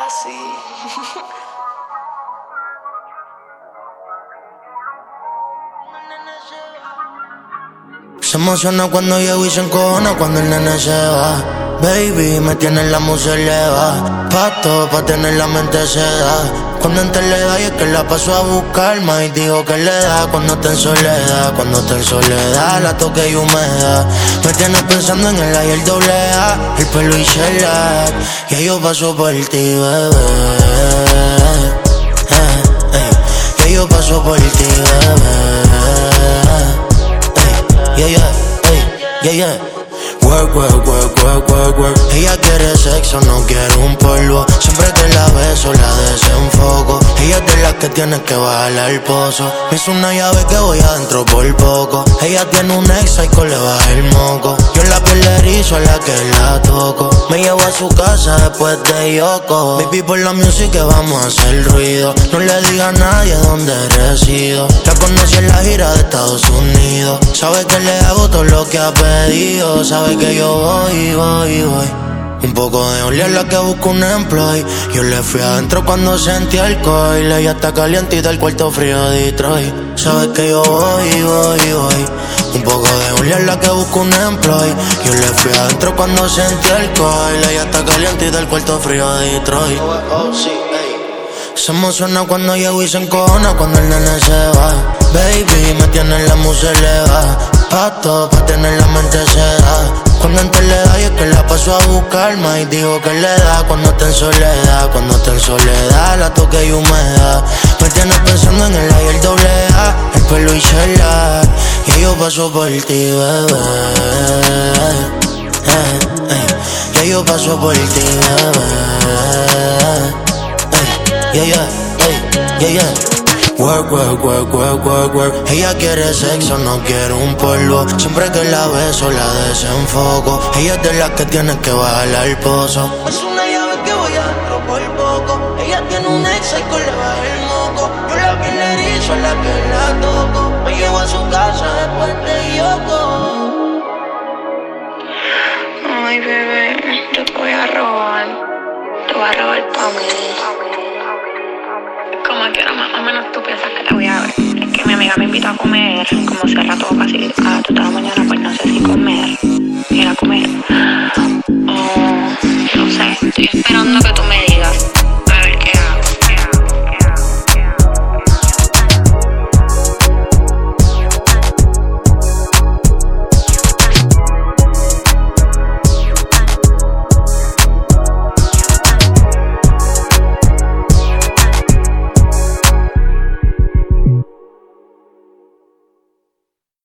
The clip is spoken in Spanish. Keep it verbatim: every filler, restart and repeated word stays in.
así. Se emociona cuando llego y se encojona cuando el nene se va. Baby, me tiene la musa eleva. Pato pa' tener la mente seda. Cuando entra le da y es que la paso a buscar. Más y dijo que le da cuando está en soledad. Cuando está en soledad la toque y humedad. Me tiene pensando en el A y el doble A. El pelo y shellac. Y yo paso por ti, bebé. eh, eh. Y yo paso por ti, bebé. Yeah, yeah, hey, yeah, yeah. Work, work, work, work, work, work. Ella quiere sexo, no quiere un polvo. Siempre que la beso, la desenfoco. Ella es de las que tiene que bajarle al pozo. Me hizo una llave que voy adentro por poco. Ella tiene un ex y le baja el moco. Yo la piel le erizo a la que la toco. Me llevo a su casa después de Yoko. Baby, por la música vamos a hacer ruido. No le diga a nadie dónde resido. La conocí en la gira de Estados Unidos. Sabe que le hago todo lo que ha pedido. Sabe que yo voy, voy, voy. Un poco de oli es la que busca un employee. Yo le fui adentro cuando sentí alcohol. Ella está calientita, el cuarto frío de Detroit. Sabes que yo voy, voy, voy. Un poco de oli es la que busca un employee. Yo le fui adentro cuando sentí alcohol. Ella está calientita, el cuarto frío de Detroit. Se emociona cuando llego y se encojona cuando el nene se va. Baby, me tiene la musa eleva. Pato pa' tener la mente seda. Cuando entra le da y es que la paso a buscar. Más y dijo que le da cuando está en soledad. Cuando está en soledad la toque y humedad. Me tiene pensando en el A y el doble A. El pelo y shellac. Y yo paso por ti, bebé. eh, eh. Y yo paso por ti, bebé. Yeah, yeah, hey, yeah, yeah. Work, work, work, work, work, work. Ella quiere sexo, no quiere un polvo. Siempre que la beso, la desenfoco. Ella es de las que tiene que bajarle al pozo. Es una llave que voy adentro por poco. Ella tiene un ex y le baja el moco. Yo la piel le erizo a la que la toco. Me llevo a su casa después de Yoko. Ay, bebé, yo te voy a robar. Te voy a robar pa' mí. Como que más o menos tú piensas que te voy a ver. Es que mi amiga me invita a comer. Como hace rato casi a las dos de la mañana, pues no sé si comer. Ir a comer. O no sé, estoy esperando que tú me digas.